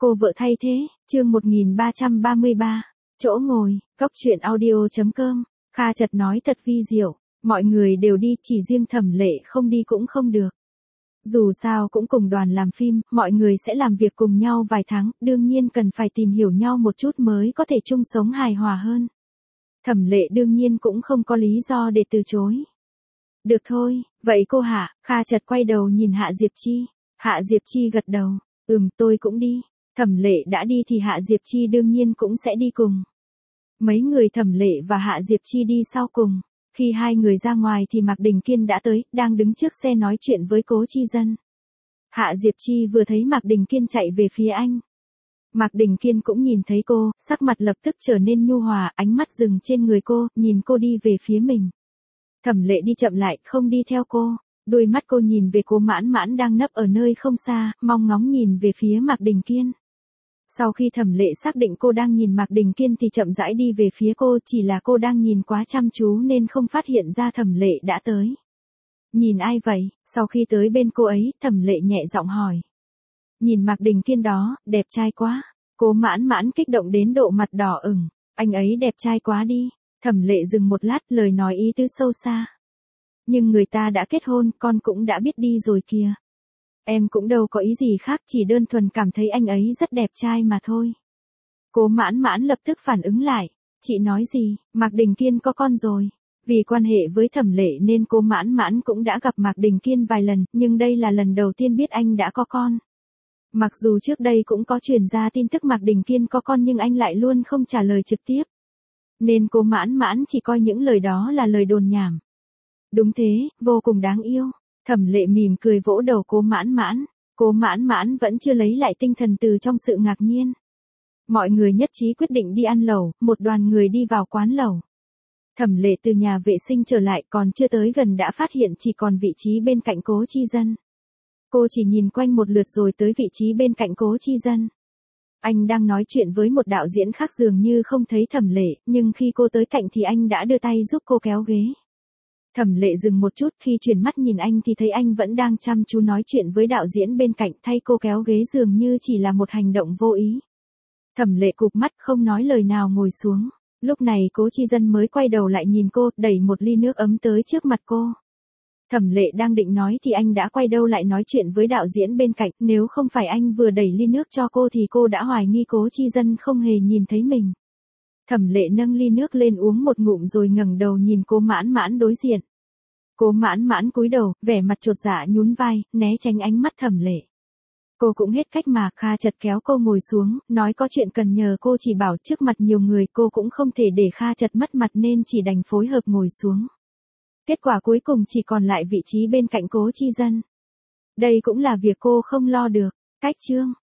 Cô vợ thay thế, chương 1333, chỗ ngồi, góc truyện audio.com, Kha chợt nói thật vi diệu, mọi người đều đi, chỉ riêng Thẩm Lệ không đi cũng không được. Dù sao cũng cùng đoàn làm phim, mọi người sẽ làm việc cùng nhau vài tháng, đương nhiên cần phải tìm hiểu nhau một chút mới có thể chung sống hài hòa hơn. Thẩm Lệ đương nhiên cũng không có lý do để từ chối. Được thôi, vậy cô Hạ, Kha chợt quay đầu nhìn Hạ Diệp Chi. Hạ Diệp Chi gật đầu, tôi cũng đi. Thẩm Lệ đã đi thì Hạ Diệp Chi đương nhiên cũng sẽ đi cùng. Mấy người Thẩm Lệ và Hạ Diệp Chi đi sau cùng. Khi hai người ra ngoài thì Mạc Đình Kiên đã tới, đang đứng trước xe nói chuyện với Cố Chi Dân. Hạ Diệp Chi vừa thấy Mạc Đình Kiên chạy về phía anh. Mạc Đình Kiên cũng nhìn thấy cô, sắc mặt lập tức trở nên nhu hòa, ánh mắt dừng trên người cô, nhìn cô đi về phía mình. Thẩm Lệ đi chậm lại, không đi theo cô. Đôi mắt cô nhìn về Cố Mãn Mãn đang nấp ở nơi không xa, mong ngóng nhìn về phía Mạc Đình Kiên. Sau khi Thẩm Lệ xác định cô đang nhìn Mạc Đình Kiên thì chậm rãi đi về phía cô, chỉ là cô đang nhìn quá chăm chú nên không phát hiện ra Thẩm Lệ đã tới. Nhìn ai vậy? Sau khi tới bên cô ấy, Thẩm Lệ nhẹ giọng hỏi. Nhìn Mạc Đình Kiên đó, đẹp trai quá. Cố Mãn Mãn kích động đến độ mặt đỏ ửng. Anh ấy đẹp trai quá đi. Thẩm Lệ dừng một lát, lời nói ý tứ sâu xa. Nhưng người ta đã kết hôn, con cũng đã biết đi rồi kìa. Em cũng đâu có ý gì khác, chỉ đơn thuần cảm thấy anh ấy rất đẹp trai mà thôi. Cố Mãn Mãn lập tức phản ứng lại. Chị nói gì? Mạc Đình Kiên có con rồi. Vì quan hệ với Thẩm Lệ nên Cố Mãn Mãn cũng đã gặp Mạc Đình Kiên vài lần, nhưng đây là lần đầu tiên biết anh đã có con. Mặc dù trước đây cũng có truyền ra tin tức Mạc Đình Kiên có con nhưng anh lại luôn không trả lời trực tiếp. Nên Cố Mãn Mãn chỉ coi những lời đó là lời đồn nhảm. Đúng thế, vô cùng đáng yêu. Thẩm Lệ mỉm cười vỗ đầu Cố Mãn Mãn. Cố Mãn Mãn vẫn chưa lấy lại tinh thần từ trong sự ngạc nhiên. Mọi người nhất trí quyết định đi ăn lẩu, một đoàn người đi vào quán lẩu. Thẩm Lệ từ nhà vệ sinh trở lại, còn chưa tới gần đã phát hiện chỉ còn vị trí bên cạnh Cố Chi Dân. Cô chỉ nhìn quanh một lượt rồi tới vị trí bên cạnh Cố Chi Dân. Anh đang nói chuyện với một đạo diễn khác, dường như không thấy Thẩm Lệ, nhưng khi cô tới cạnh thì anh đã đưa tay giúp cô kéo ghế. Thẩm Lệ dừng một chút, khi chuyển mắt nhìn anh thì thấy anh vẫn đang chăm chú nói chuyện với đạo diễn bên cạnh, thay cô kéo ghế dường như chỉ là một hành động vô ý. Thẩm Lệ cụp mắt không nói lời nào ngồi xuống. Lúc này Cố Chi Dân mới quay đầu lại nhìn cô, đẩy một ly nước ấm tới trước mặt cô. Thẩm Lệ đang định nói thì anh đã quay đầu lại nói chuyện với đạo diễn bên cạnh, nếu không phải anh vừa đẩy ly nước cho cô thì cô đã hoài nghi Cố Chi Dân không hề nhìn thấy mình. Thẩm Lệ nâng ly nước lên uống một ngụm rồi ngẩng đầu nhìn Cố Mãn Mãn đối diện. Cố Mãn Mãn cúi đầu, vẻ mặt chột dạ nhún vai, né tránh ánh mắt Thẩm Lệ. Cô cũng hết cách mà, Kha chợt kéo cô ngồi xuống, nói có chuyện cần nhờ cô chỉ bảo, trước mặt nhiều người cô cũng không thể để Kha chợt mất mặt nên chỉ đành phối hợp ngồi xuống. Kết quả cuối cùng chỉ còn lại vị trí bên cạnh Cố Chi Dân. Đây cũng là việc cô không lo được. Cách chương